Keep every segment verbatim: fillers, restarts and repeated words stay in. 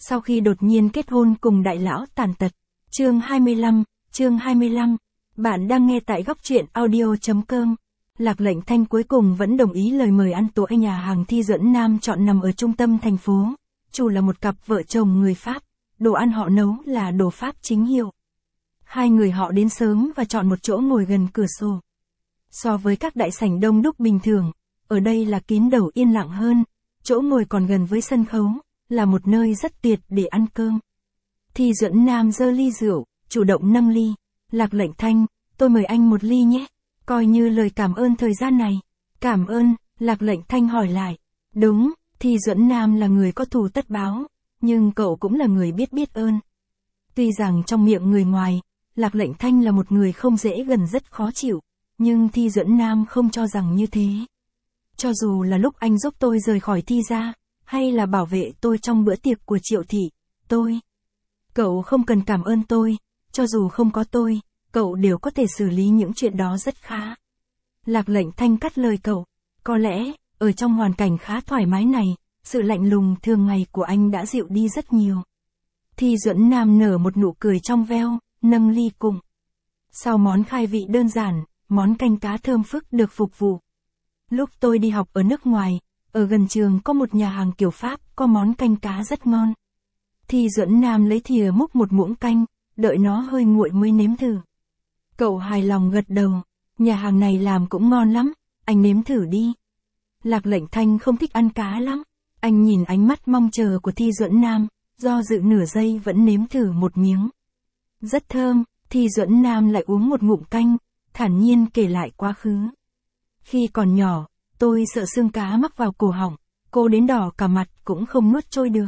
sau khi đột nhiên kết hôn cùng đại lão tàn tật. Chương hai mươi lăm, chương hai mươi lăm. Bạn đang nghe tại góc truyện audio.com. Lạc Lệnh Thanh cuối cùng vẫn đồng ý lời mời ăn tối nhà hàng Thi Duẫn Nam chọn nằm ở trung tâm thành phố. Chủ là một cặp vợ chồng người Pháp, đồ ăn họ nấu là đồ Pháp chính hiệu. Hai người họ đến sớm và chọn một chỗ ngồi gần cửa sổ. So với các đại sảnh đông đúc bình thường, ở đây là kín đầu yên lặng hơn, chỗ ngồi còn gần với sân khấu, là một nơi rất tuyệt để ăn cơm. Thi Duẫn Nam giơ ly rượu, chủ động nâng ly. Lạc Lệnh Thanh, tôi mời anh một ly nhé, coi như lời cảm ơn thời gian này. Cảm ơn, Lạc Lệnh Thanh hỏi lại. Đúng, Thi Duẫn Nam là người có thù tất báo, nhưng cậu cũng là người biết biết ơn. Tuy rằng trong miệng người ngoài, Lạc Lệnh Thanh là một người không dễ gần rất khó chịu, nhưng Thi Duẫn Nam không cho rằng như thế. Cho dù là lúc anh giúp tôi rời khỏi Thi gia, hay là bảo vệ tôi trong bữa tiệc của Triệu thị, tôi... Cậu không cần cảm ơn tôi, cho dù không có tôi, cậu đều có thể xử lý những chuyện đó rất khá. Lạc Lệnh Thanh cắt lời cậu, có lẽ, ở trong hoàn cảnh khá thoải mái này, sự lạnh lùng thường ngày của anh đã dịu đi rất nhiều. Thi Duẫn Nam nở một nụ cười trong veo, nâng ly cùng. Sau món khai vị đơn giản, món canh cá thơm phức được phục vụ. Lúc tôi đi học ở nước ngoài, ở gần trường có một nhà hàng kiểu Pháp có món canh cá rất ngon. Thi Duẫn Nam lấy thìa múc một muỗng canh, đợi nó hơi nguội mới nếm thử. Cậu hài lòng gật đầu, nhà hàng này làm cũng ngon lắm, anh nếm thử đi. Lạc Lệnh Thanh không thích ăn cá lắm, anh nhìn ánh mắt mong chờ của Thi Duẫn Nam, do dự nửa giây vẫn nếm thử một miếng. Rất thơm, Thi Duẫn Nam lại uống một ngụm canh, thản nhiên kể lại quá khứ. Khi còn nhỏ, tôi sợ xương cá mắc vào cổ họng, cô đến đỏ cả mặt cũng không nuốt trôi được.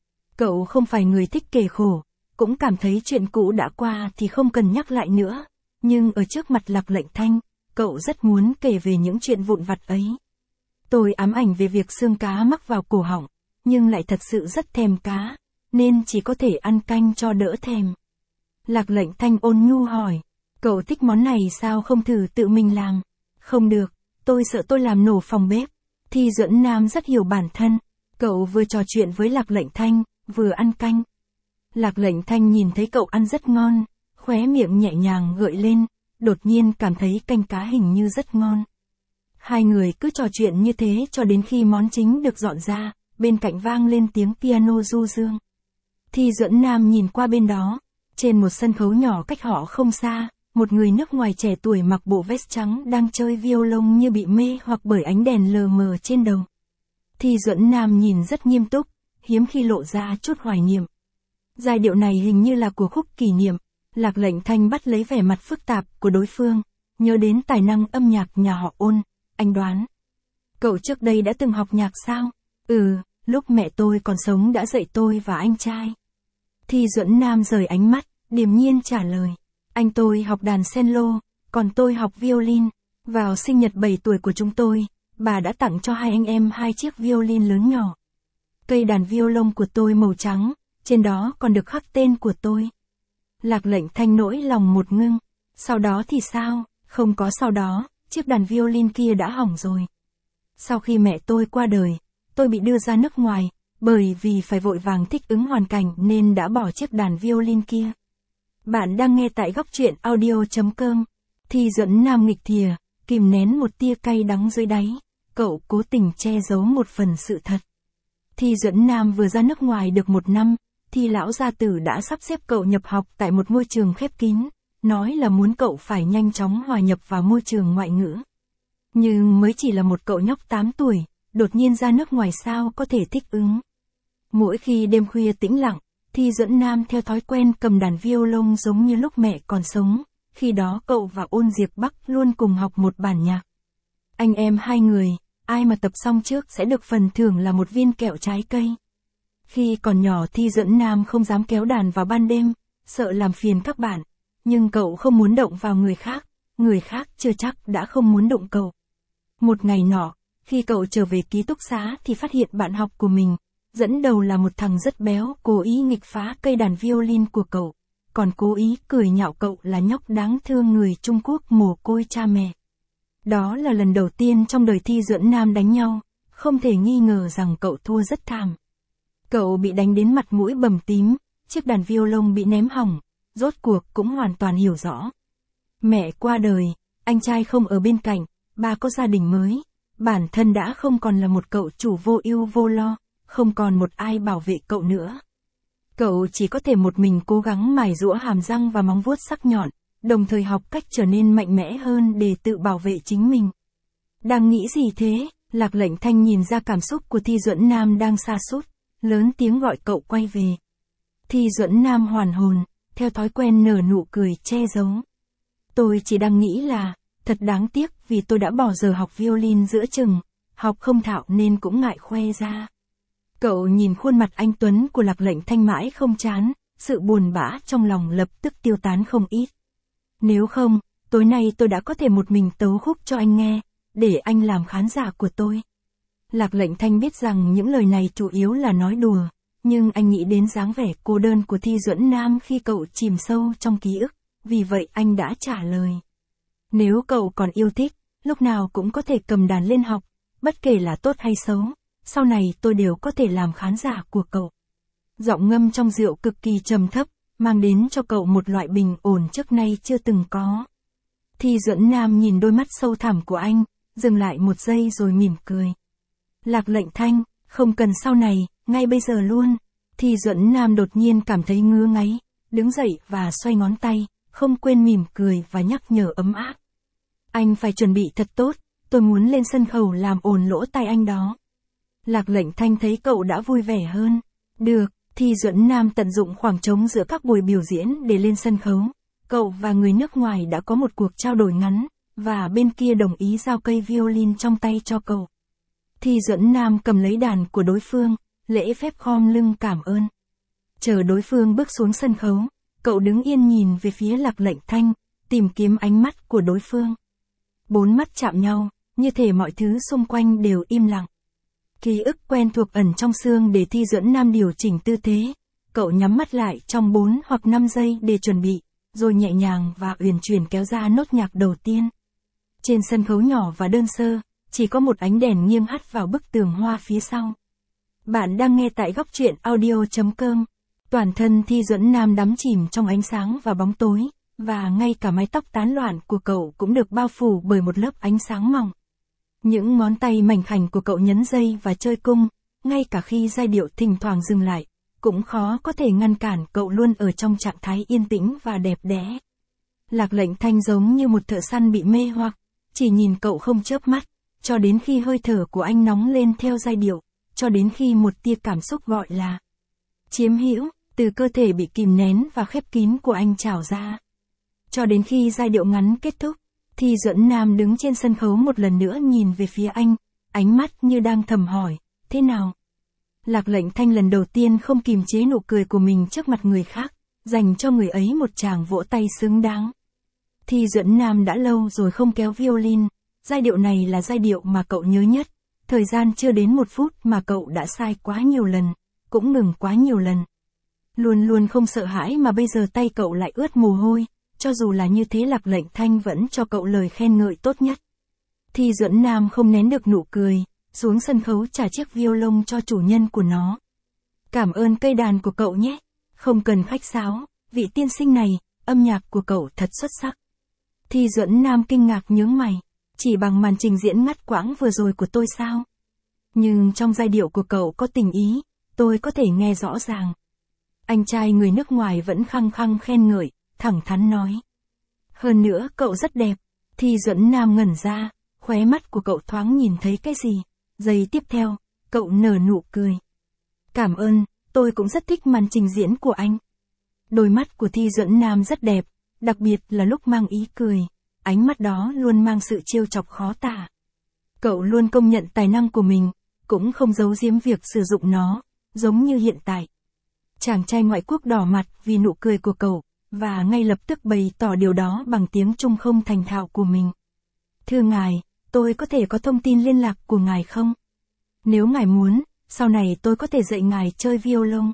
Cậu không phải người thích kể khổ, cũng cảm thấy chuyện cũ đã qua thì không cần nhắc lại nữa, nhưng ở trước mặt Lạc Lệnh Thanh, cậu rất muốn kể về những chuyện vụn vặt ấy. Tôi ám ảnh về việc xương cá mắc vào cổ họng, nhưng lại thật sự rất thèm cá, nên chỉ có thể ăn canh cho đỡ thèm. Lạc Lệnh Thanh ôn nhu hỏi, cậu thích món này sao không thử tự mình làm? Không được, tôi sợ tôi làm nổ phòng bếp. Thi Duẫn Nam rất hiểu bản thân, cậu vừa trò chuyện với Lạc Lệnh Thanh, vừa ăn canh. Lạc Lệnh Thanh nhìn thấy cậu ăn rất ngon, khóe miệng nhẹ nhàng gợi lên, đột nhiên cảm thấy canh cá hình như rất ngon. Hai người cứ trò chuyện như thế cho đến khi món chính được dọn ra, bên cạnh vang lên tiếng piano du dương. Thi Duẫn Nam nhìn qua bên đó, trên một sân khấu nhỏ cách họ không xa, một người nước ngoài trẻ tuổi mặc bộ vest trắng đang chơi violon như bị mê hoặc bởi ánh đèn lờ mờ trên đầu. Thi Duẫn Nam nhìn rất nghiêm túc, hiếm khi lộ ra chút hoài niệm. Giai điệu này hình như là của khúc kỷ niệm. Lạc Lệnh Thanh bắt lấy vẻ mặt phức tạp của đối phương, nhớ đến tài năng âm nhạc nhà họ Ôn, anh đoán. Cậu trước đây đã từng học nhạc sao? Ừ, lúc mẹ tôi còn sống đã dạy tôi và anh trai. Thi Duẫn Nam rời ánh mắt, điềm nhiên trả lời. Anh tôi học đàn cello, còn tôi học violin. Vào sinh nhật bảy tuổi của chúng tôi, bà đã tặng cho hai anh em hai chiếc violin lớn nhỏ. Cây đàn violon của tôi màu trắng, trên đó còn được khắc tên của tôi. Lạc Lệnh Thanh nỗi lòng một ngưng. Sau đó thì sao? Không có sau đó, chiếc đàn violin kia đã hỏng rồi. Sau khi mẹ tôi qua đời, tôi bị đưa ra nước ngoài, bởi vì phải vội vàng thích ứng hoàn cảnh nên đã bỏ chiếc đàn violin kia. Bạn đang nghe tại góc truyện audio.com. Thi Duẫn Nam nghịch thìa, kìm nén một tia cay đắng dưới đáy, cậu cố tình che giấu một phần sự thật. Thi Duẫn Nam vừa ra nước ngoài được một năm, thì lão gia tử đã sắp xếp cậu nhập học tại một môi trường khép kín, nói là muốn cậu phải nhanh chóng hòa nhập vào môi trường ngoại ngữ. Nhưng mới chỉ là một cậu nhóc tám tuổi, đột nhiên ra nước ngoài sao có thể thích ứng. Mỗi khi đêm khuya tĩnh lặng, Thi Duẫn Nam theo thói quen cầm đàn violon giống như lúc mẹ còn sống, khi đó cậu và Ôn Diệp Bắc luôn cùng học một bản nhạc. Anh em hai người, ai mà tập xong trước sẽ được phần thưởng là một viên kẹo trái cây. Khi còn nhỏ Thi Duẫn Nam không dám kéo đàn vào ban đêm, sợ làm phiền các bạn, nhưng cậu không muốn động vào người khác, người khác chưa chắc đã không muốn động cậu. Một ngày nọ, khi cậu trở về ký túc xá thì phát hiện bạn học của mình, dẫn đầu là một thằng rất béo, cố ý nghịch phá cây đàn violin của cậu, còn cố ý cười nhạo cậu là nhóc đáng thương người Trung Quốc mồ côi cha mẹ. Đó là lần đầu tiên trong đời Thi Duẫn Nam đánh nhau, không thể nghi ngờ rằng cậu thua rất thảm. Cậu bị đánh đến mặt mũi bầm tím, chiếc đàn violon bị ném hỏng, rốt cuộc cũng hoàn toàn hiểu rõ. Mẹ qua đời, anh trai không ở bên cạnh, ba có gia đình mới, bản thân đã không còn là một cậu chủ vô ưu vô lo, không còn một ai bảo vệ cậu nữa. Cậu chỉ có thể một mình cố gắng mài giũa hàm răng và móng vuốt sắc nhọn, đồng thời học cách trở nên mạnh mẽ hơn để tự bảo vệ chính mình. Đang nghĩ gì thế? Lạc Lệnh Thanh nhìn ra cảm xúc của Thi Duẫn Nam đang sa sút, lớn tiếng gọi cậu quay về. Thi Duẫn Nam hoàn hồn, theo thói quen nở nụ cười che giấu. Tôi chỉ đang nghĩ là, thật đáng tiếc vì tôi đã bỏ giờ học violin giữa chừng, học không thạo nên cũng ngại khoe ra. Cậu nhìn khuôn mặt anh tuấn của Lạc Lệnh Thanh mãi không chán, sự buồn bã trong lòng lập tức tiêu tán không ít. Nếu không, tối nay tôi đã có thể một mình tấu khúc cho anh nghe, để anh làm khán giả của tôi. Lạc Lệnh Thanh biết rằng những lời này chủ yếu là nói đùa, nhưng anh nghĩ đến dáng vẻ cô đơn của Thi Duẫn Nam khi cậu chìm sâu trong ký ức, vì vậy anh đã trả lời. Nếu cậu còn yêu thích, lúc nào cũng có thể cầm đàn lên học, bất kể là tốt hay xấu, sau này tôi đều có thể làm khán giả của cậu. Giọng ngâm trong rượu cực kỳ trầm thấp, mang đến cho cậu một loại bình ổn trước nay chưa từng có. Thi Duẫn Nam nhìn đôi mắt sâu thẳm của anh, dừng lại một giây rồi mỉm cười. Lạc Lệnh Thanh, không cần sau này, ngay bây giờ luôn. Thi Duẫn Nam đột nhiên cảm thấy ngứa ngáy, đứng dậy và xoay ngón tay, không quên mỉm cười và nhắc nhở ấm áp. Anh phải chuẩn bị thật tốt, tôi muốn lên sân khấu làm ồn lỗ tai anh đó. Lạc Lệnh Thanh thấy cậu đã vui vẻ hơn. Được, Thi Duẫn Nam tận dụng khoảng trống giữa các buổi biểu diễn để lên sân khấu. Cậu và người nước ngoài đã có một cuộc trao đổi ngắn, và bên kia đồng ý giao cây violin trong tay cho cậu. Thi Duẫn Nam cầm lấy đàn của đối phương, lễ phép khom lưng cảm ơn. Chờ đối phương bước xuống sân khấu, cậu đứng yên nhìn về phía Lạc Lệnh Thanh, tìm kiếm ánh mắt của đối phương. Bốn mắt chạm nhau, như thể mọi thứ xung quanh đều im lặng. Ký ức quen thuộc ẩn trong xương để Thi Duẫn Nam điều chỉnh tư thế. Cậu nhắm mắt lại trong bốn hoặc năm giây để chuẩn bị, rồi nhẹ nhàng và uyển chuyển kéo ra nốt nhạc đầu tiên. Trên sân khấu nhỏ và đơn sơ, chỉ có một ánh đèn nghiêng hắt vào bức tường hoa phía sau. Bạn đang nghe tại góc truyện audio chấm com. Toàn thân Thi Duẫn Nam đắm chìm trong ánh sáng và bóng tối, và ngay cả mái tóc tán loạn của cậu cũng được bao phủ bởi một lớp ánh sáng mỏng. Những ngón tay mảnh khảnh của cậu nhấn dây và chơi cung, ngay cả khi giai điệu thỉnh thoảng dừng lại, cũng khó có thể ngăn cản cậu luôn ở trong trạng thái yên tĩnh và đẹp đẽ. Lạc Lệnh Thanh giống như một thợ săn bị mê hoặc, chỉ nhìn cậu không chớp mắt, cho đến khi hơi thở của anh nóng lên theo giai điệu, cho đến khi một tia cảm xúc gọi là chiếm hữu, từ cơ thể bị kìm nén và khép kín của anh trào ra. Cho đến khi giai điệu ngắn kết thúc, Thi Duẫn Nam đứng trên sân khấu một lần nữa nhìn về phía anh, ánh mắt như đang thầm hỏi, thế nào? Lạc Lệnh Thanh lần đầu tiên không kìm chế nụ cười của mình trước mặt người khác, dành cho người ấy một tràng vỗ tay xứng đáng. Thi Duẫn Nam đã lâu rồi không kéo violin, giai điệu này là giai điệu mà cậu nhớ nhất, thời gian chưa đến một phút mà cậu đã sai quá nhiều lần, cũng ngừng quá nhiều lần. Luôn luôn không sợ hãi mà bây giờ tay cậu lại ướt mồ hôi, cho dù là như thế Lạc Lệnh Thanh vẫn cho cậu lời khen ngợi tốt nhất. Thi Duẫn Nam không nén được nụ cười, xuống sân khấu trả chiếc violon cho chủ nhân của nó. Cảm ơn cây đàn của cậu nhé, không cần khách sáo, vị tiên sinh này, âm nhạc của cậu thật xuất sắc. Thi Duẫn Nam kinh ngạc nhướng mày, chỉ bằng màn trình diễn ngắt quãng vừa rồi của tôi sao? Nhưng trong giai điệu của cậu có tình ý, tôi có thể nghe rõ ràng. Anh trai người nước ngoài vẫn khăng khăng khen ngợi, thẳng thắn nói. Hơn nữa cậu rất đẹp. Thi Duẫn Nam ngẩn ra, khóe mắt của cậu thoáng nhìn thấy cái gì. Giây tiếp theo, cậu nở nụ cười. Cảm ơn, tôi cũng rất thích màn trình diễn của anh. Đôi mắt của Thi Duẫn Nam rất đẹp, đặc biệt là lúc mang ý cười. Ánh mắt đó luôn mang sự trêu chọc khó tả. Cậu luôn công nhận tài năng của mình, cũng không giấu giếm việc sử dụng nó, giống như hiện tại. Chàng trai ngoại quốc đỏ mặt vì nụ cười của cậu, và ngay lập tức bày tỏ điều đó bằng tiếng Trung không thành thạo của mình. Thưa ngài, tôi có thể có thông tin liên lạc của ngài không? Nếu ngài muốn, sau này tôi có thể dạy ngài chơi violon.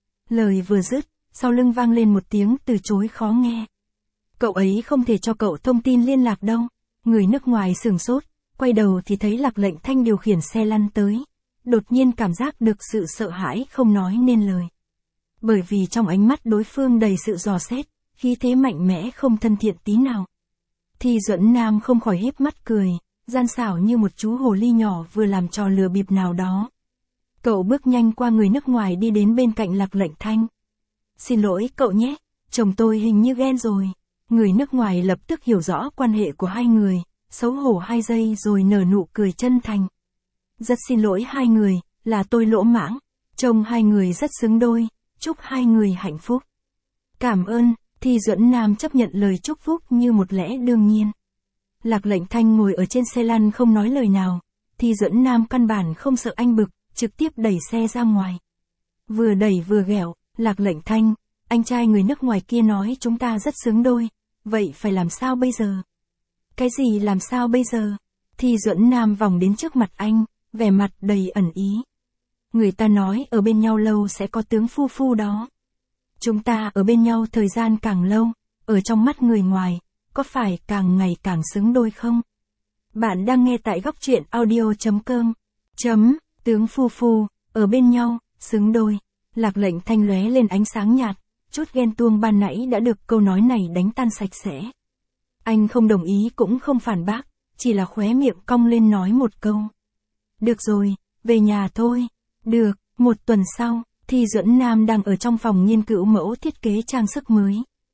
Lời vừa dứt, sau lưng vang lên một tiếng từ chối khó nghe. Cậu ấy không thể cho cậu thông tin liên lạc đâu. Người nước ngoài sửng sốt, quay đầu thì thấy Lạc Lệnh Thanh điều khiển xe lăn tới. đột nhiên cảm giác được sự sợ hãi không nói nên lời. Bởi vì trong ánh mắt đối phương đầy sự dò xét, khí thế mạnh mẽ không thân thiện tí nào. Thi Duẫn Nam không khỏi híp mắt cười, gian xảo như một chú hồ ly nhỏ vừa làm trò lừa bịp nào đó. Cậu bước nhanh qua người nước ngoài đi đến bên cạnh Lạc Lệnh Thanh. Xin lỗi cậu nhé, chồng tôi hình như ghen rồi. Người nước ngoài lập tức hiểu rõ quan hệ của hai người, xấu hổ hai giây rồi nở nụ cười chân thành. Rất xin lỗi hai người, là tôi lỗ mãng, trông hai người rất xứng đôi, chúc hai người hạnh phúc. Cảm ơn, Thi Duẫn Nam chấp nhận lời chúc phúc như một lẽ đương nhiên. Lạc Lệnh Thanh ngồi ở trên xe lăn không nói lời nào, Thi Duẫn Nam căn bản không sợ anh bực, trực tiếp đẩy xe ra ngoài. Vừa đẩy vừa ghẹo, Lạc Lệnh Thanh, anh trai người nước ngoài kia nói chúng ta rất xứng đôi, vậy phải làm sao bây giờ? Cái gì làm sao bây giờ? Thi Duẫn Nam vòng đến trước mặt anh, vẻ mặt đầy ẩn ý. Người ta nói ở bên nhau lâu sẽ có tướng phu phu đó. Chúng ta ở bên nhau thời gian càng lâu, ở trong mắt người ngoài, có phải càng ngày càng xứng đôi không? Bạn đang nghe tại góc truyện audio chấm com. Chấm, tướng phu phu, ở bên nhau, xứng đôi. Lạc Lệnh Thanh lóe lên ánh sáng nhạt, chút ghen tuông ban nãy đã được câu nói này đánh tan sạch sẽ. Anh không đồng ý cũng không phản bác, chỉ là khóe miệng cong lên nói một câu. Được rồi, về nhà thôi. Được, một tuần sau, Thi Duẫn Nam đang ở trong phòng nghiên cứu mẫu thiết kế trang sức mới.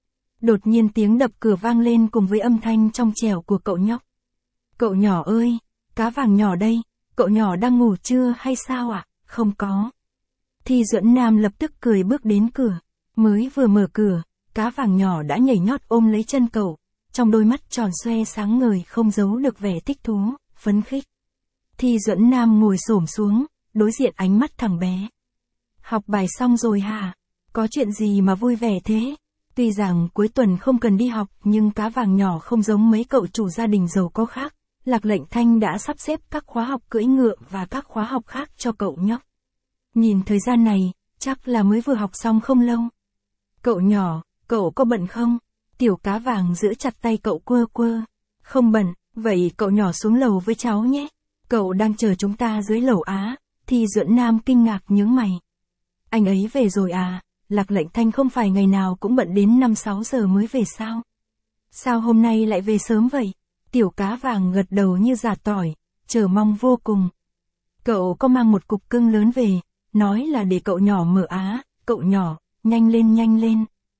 Đột nhiên tiếng đập cửa vang lên cùng với âm thanh trong trẻo của cậu nhóc. Cậu nhỏ ơi, cá vàng nhỏ đây, cậu nhỏ đang ngủ chưa hay sao ạ? À? Không có. Thi Duẫn Nam lập tức cười bước đến cửa. Mới vừa mở cửa, cá vàng nhỏ đã nhảy nhót ôm lấy chân cậu, trong đôi mắt tròn xoe sáng ngời không giấu được vẻ thích thú, phấn khích. Thi Duẫn Nam ngồi xổm xuống, đối diện ánh mắt thằng bé. Học bài xong rồi hả? Có chuyện gì mà vui vẻ thế? Tuy rằng cuối tuần không cần đi học nhưng cá vàng nhỏ không giống mấy cậu chủ gia đình giàu có khác. Lạc Lệnh Thanh đã sắp xếp các khóa học cưỡi ngựa và các khóa học khác cho cậu nhóc. Nhìn thời gian này, chắc là mới vừa học xong không lâu. Cậu nhỏ, cậu có bận không? Tiểu cá vàng giữ chặt tay cậu quơ quơ. Không bận, vậy cậu nhỏ xuống lầu với cháu nhé. Cậu đang chờ chúng ta dưới lầu á. Thi Duẫn Nam kinh ngạc nhướng mày. Anh ấy về rồi à? Lạc Lệnh Thanh không phải ngày nào cũng bận đến năm sáu giờ mới về sao? Sao hôm nay lại về sớm vậy? Tiểu cá vàng gật đầu như già tỏi, chờ mong vô cùng. Cậu có mang một cục cưng lớn về, nói là để cậu nhỏ mở á. Cậu nhỏ, nhanh lên nhanh lên.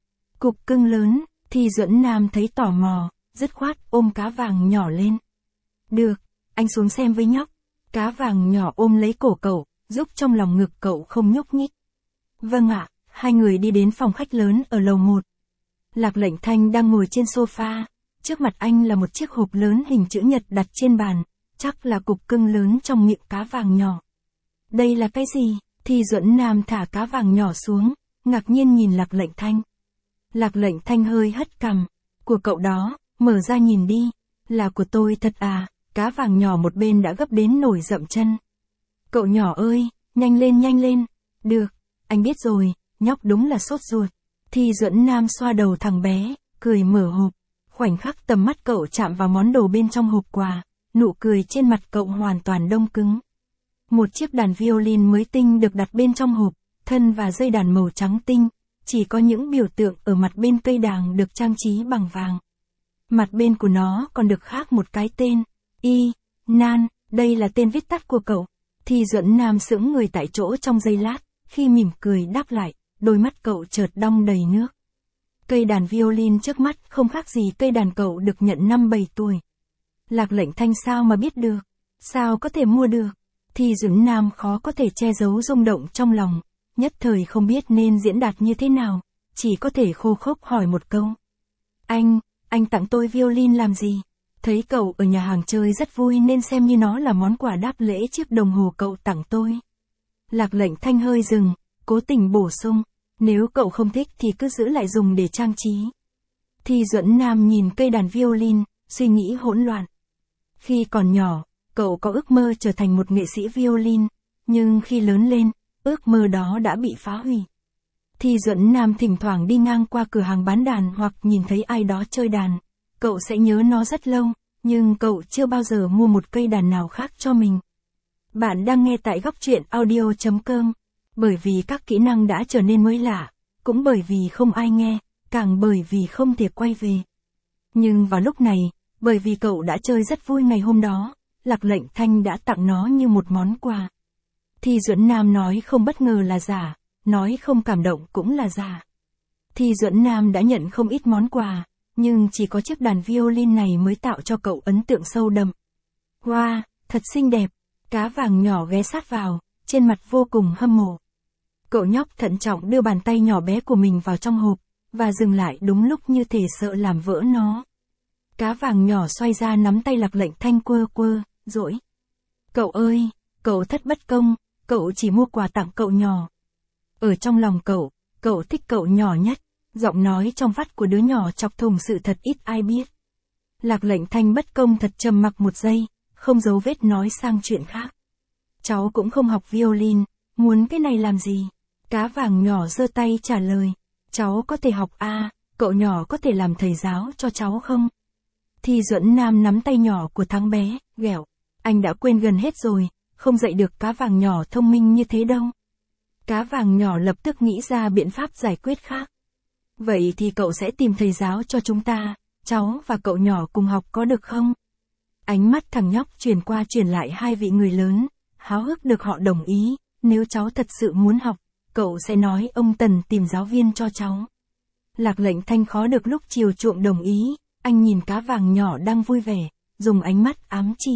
Cục cưng lớn, Thi Duẫn Nam thấy tò mò, dứt khoát ôm cá vàng nhỏ lên. Được, anh xuống xem với nhóc. Cá vàng nhỏ ôm lấy cổ cậu, giúp trong lòng ngực cậu không nhúc nhích. Vâng ạ, hai người đi đến phòng khách lớn ở lầu một. Lạc Lệnh Thanh đang ngồi trên sofa, trước mặt anh là một chiếc hộp lớn hình chữ nhật đặt trên bàn, chắc là cục cưng lớn trong miệng cá vàng nhỏ. Đây là cái gì? Thi Duẫn Nam thả cá vàng nhỏ xuống, ngạc nhiên nhìn Lạc Lệnh Thanh. Lạc Lệnh Thanh hơi hất cằm. Của cậu đó, mở ra nhìn đi. Là của tôi thật à? Cá vàng nhỏ một bên đã gấp đến nổi dậm chân. Cậu nhỏ ơi, nhanh lên nhanh lên. Được, anh biết rồi, nhóc đúng là sốt ruột. Thi Duẫn Nam xoa đầu thằng bé, cười mở hộp. Khoảnh khắc tầm mắt cậu chạm vào món đồ bên trong hộp quà, nụ cười trên mặt cậu hoàn toàn đông cứng. Một chiếc đàn violin mới tinh được đặt bên trong hộp, thân và dây đàn màu trắng tinh, chỉ có những biểu tượng ở mặt bên cây đàn được trang trí bằng vàng. Mặt bên của nó còn được khắc một cái tên, Y, Nan, đây là tên viết tắt của cậu. Thi Duẫn Nam sững người tại chỗ trong giây lát, khi mỉm cười đáp lại, đôi mắt cậu chợt đong đầy nước. Cây đàn violin trước mắt không khác gì cây đàn cậu được nhận năm bảy tuổi. Lạc Lệnh Thanh sao mà biết được? Sao có thể mua được? Thi Duẫn Nam khó có thể che giấu rung động trong lòng, nhất thời không biết nên diễn đạt như thế nào, chỉ có thể khô khốc hỏi một câu. Anh, anh tặng tôi violin làm gì? Thấy cậu ở nhà hàng chơi rất vui nên xem như nó là món quà đáp lễ chiếc đồng hồ cậu tặng tôi. Lạc Lệnh Thanh hơi dừng, cố tình bổ sung, nếu cậu không thích thì cứ giữ lại dùng để trang trí. Thi Duẫn Nam nhìn cây đàn violin, suy nghĩ hỗn loạn. Khi còn nhỏ, cậu có ước mơ trở thành một nghệ sĩ violin, nhưng khi lớn lên, ước mơ đó đã bị phá hủy. Thi Duẫn Nam thỉnh thoảng đi ngang qua cửa hàng bán đàn hoặc nhìn thấy ai đó chơi đàn, cậu sẽ nhớ nó rất lâu, nhưng cậu chưa bao giờ mua một cây đàn nào khác cho mình. Bạn đang nghe tại góc truyện audio.com. Bởi vì các kỹ năng đã trở nên mới lạ, cũng bởi vì không ai nghe, càng bởi vì không thể quay về. Nhưng vào lúc này, bởi vì cậu đã chơi rất vui ngày hôm đó, Lạc Lệnh Thanh đã tặng nó như một món quà. Thi Duẫn Nam nói không bất ngờ là giả, nói không cảm động cũng là giả. Thi Duẫn Nam đã nhận không ít món quà, nhưng chỉ có chiếc đàn violin này mới tạo cho cậu ấn tượng sâu đậm. Wow, thật xinh đẹp. Cá vàng nhỏ ghé sát vào, trên mặt vô cùng hâm mộ. Cậu nhóc thận trọng đưa bàn tay nhỏ bé của mình vào trong hộp, và dừng lại đúng lúc như thể sợ làm vỡ nó. Cá vàng nhỏ xoay ra nắm tay Lạc Lệnh Thanh quơ quơ, dỗi. Cậu ơi, cậu thất bất công, cậu chỉ mua quà tặng cậu nhỏ. Ở trong lòng cậu, cậu thích cậu nhỏ nhất, giọng nói trong vắt của đứa nhỏ chọc thủng sự thật ít ai biết. Lạc Lệnh Thanh bất công thật trầm mặc một giây, không giấu vết nói sang chuyện khác. Cháu cũng không học violin, muốn cái này làm gì? Cá vàng nhỏ giơ tay trả lời. Cháu có thể học à, cậu nhỏ có thể làm thầy giáo cho cháu không? Thi Duẫn Nam nắm tay nhỏ của thằng bé, ghẹo. Anh đã quên gần hết rồi, không dạy được cá vàng nhỏ thông minh như thế đâu. Cá vàng nhỏ lập tức nghĩ ra biện pháp giải quyết khác. Vậy thì cậu sẽ tìm thầy giáo cho chúng ta, cháu và cậu nhỏ cùng học có được không? Ánh mắt thằng nhóc chuyển qua chuyển lại hai vị người lớn, háo hức được họ đồng ý, nếu cháu thật sự muốn học, cậu sẽ nói ông Tần tìm giáo viên cho cháu. Lạc Lệnh Thanh khó được lúc chiều chuộng đồng ý, anh nhìn cá vàng nhỏ đang vui vẻ, dùng ánh mắt ám chỉ.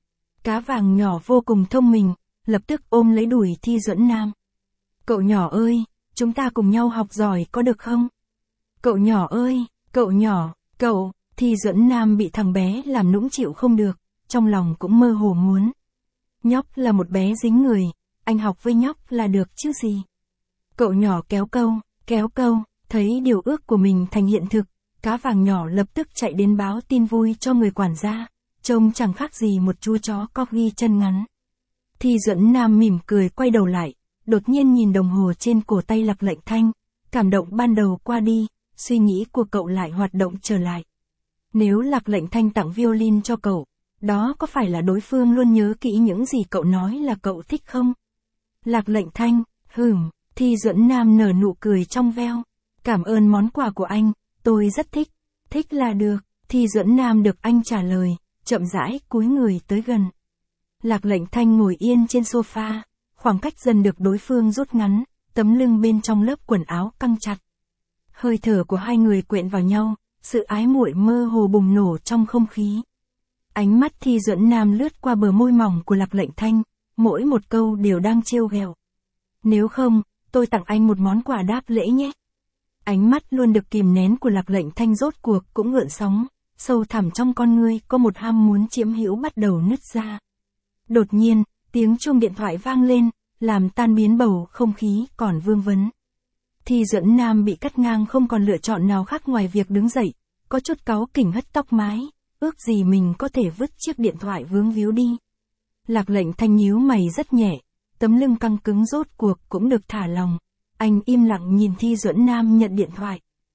Cá vàng nhỏ vô cùng thông minh, lập tức ôm lấy đùi Thi Duẫn Nam. Cậu nhỏ ơi, chúng ta cùng nhau học giỏi có được không? Cậu nhỏ ơi, cậu nhỏ, cậu, Thi Duẫn Nam bị thằng bé làm nũng chịu không được, trong lòng cũng mơ hồ muốn. Nhóc là một bé dính người, anh học với nhóc là được chứ gì. Cậu nhỏ kéo câu, kéo câu, thấy điều ước của mình thành hiện thực, cá vàng nhỏ lập tức chạy đến báo tin vui cho người quản gia, trông chẳng khác gì một chú chó corgi chân ngắn. Thi Duẫn Nam mỉm cười quay đầu lại, đột nhiên nhìn đồng hồ trên cổ tay Lạc Lệnh Thanh, cảm động ban đầu qua đi, suy nghĩ của cậu lại hoạt động trở lại. Nếu Lạc Lệnh Thanh tặng violin cho cậu, đó có phải là đối phương luôn nhớ kỹ những gì cậu nói là cậu thích không? Lạc Lệnh Thanh, hửm, Thi Duẫn Nam nở nụ cười trong veo. Cảm ơn món quà của anh, tôi rất thích. Thích là được, Thi Duẫn Nam được anh trả lời, chậm rãi cúi người tới gần. Lạc Lệnh Thanh ngồi yên trên sofa, khoảng cách dần được đối phương rút ngắn, tấm lưng bên trong lớp quần áo căng chặt. Hơi thở của hai người quyện vào nhau, sự ái muội mơ hồ bùng nổ trong không khí. Ánh mắt Thi Duẫn Nam lướt qua bờ môi mỏng của Lạc Lệnh Thanh, mỗi một câu đều đang trêu ghẹo. Nếu không, tôi tặng anh một món quà đáp lễ nhé. Ánh mắt luôn được kìm nén của Lạc Lệnh Thanh rốt cuộc cũng gợn sóng, sâu thẳm trong con ngươi có một ham muốn chiếm hữu bắt đầu nứt ra. Đột nhiên, tiếng chuông điện thoại vang lên, làm tan biến bầu không khí còn vương vấn. Thi Duẫn Nam bị cắt ngang không còn lựa chọn nào khác ngoài việc đứng dậy, có chút cáu kỉnh hất tóc mái, ước gì mình có thể vứt chiếc điện thoại vướng víu đi. Lạc Lệnh Thanh nhíu mày rất nhẹ, tấm lưng căng cứng rốt cuộc cũng được thả lòng. Anh im lặng nhìn Thi Duẫn Nam nhận điện thoại.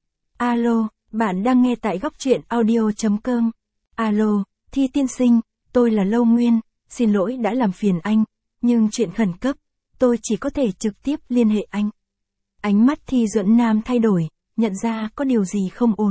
Alo, bạn đang nghe tại góc truyện audio.com. Alo, Thi tiên sinh, tôi là Lâu Nguyên, xin lỗi đã làm phiền anh, nhưng chuyện khẩn cấp, tôi chỉ có thể trực tiếp liên hệ anh. Ánh mắt Thi Duẫn Nam thay đổi, nhận ra có điều gì không ổn.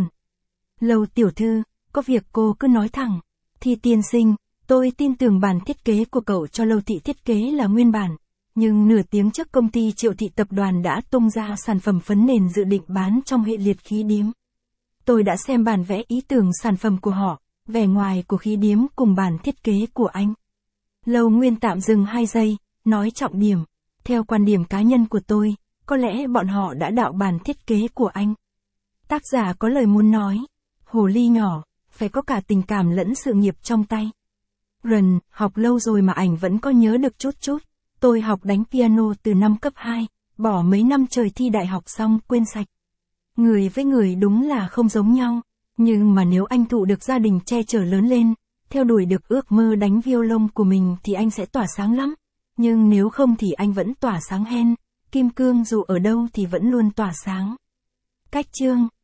Lâu tiểu thư, có việc cô cứ nói thẳng. Thi tiên sinh, tôi tin tưởng bản thiết kế của cậu cho Lâu thị thiết kế là nguyên bản. Nhưng nửa tiếng trước công ty Triệu thị tập đoàn đã tung ra sản phẩm phấn nền dự định bán trong hệ liệt khí điếm. Tôi đã xem bản vẽ ý tưởng sản phẩm của họ, vẻ ngoài của khí điếm cùng bản thiết kế của anh. Lâu Nguyên tạm dừng hai giây, nói trọng điểm. Theo quan điểm cá nhân của tôi, có lẽ bọn họ đã đạo bản thiết kế của anh. Tác giả có lời muốn nói. Hồ ly nhỏ, phải có cả tình cảm lẫn sự nghiệp trong tay. Rần, học lâu rồi mà ảnh vẫn có nhớ được chút chút. Tôi học đánh piano từ năm cấp hai, bỏ mấy năm trời thi đại học xong quên sạch. Người với người đúng là không giống nhau, nhưng mà nếu anh thụ được gia đình che chở lớn lên, theo đuổi được ước mơ đánh violon của mình thì anh sẽ tỏa sáng lắm. Nhưng nếu không thì anh vẫn tỏa sáng hen, kim cương dù ở đâu thì vẫn luôn tỏa sáng. Cách chương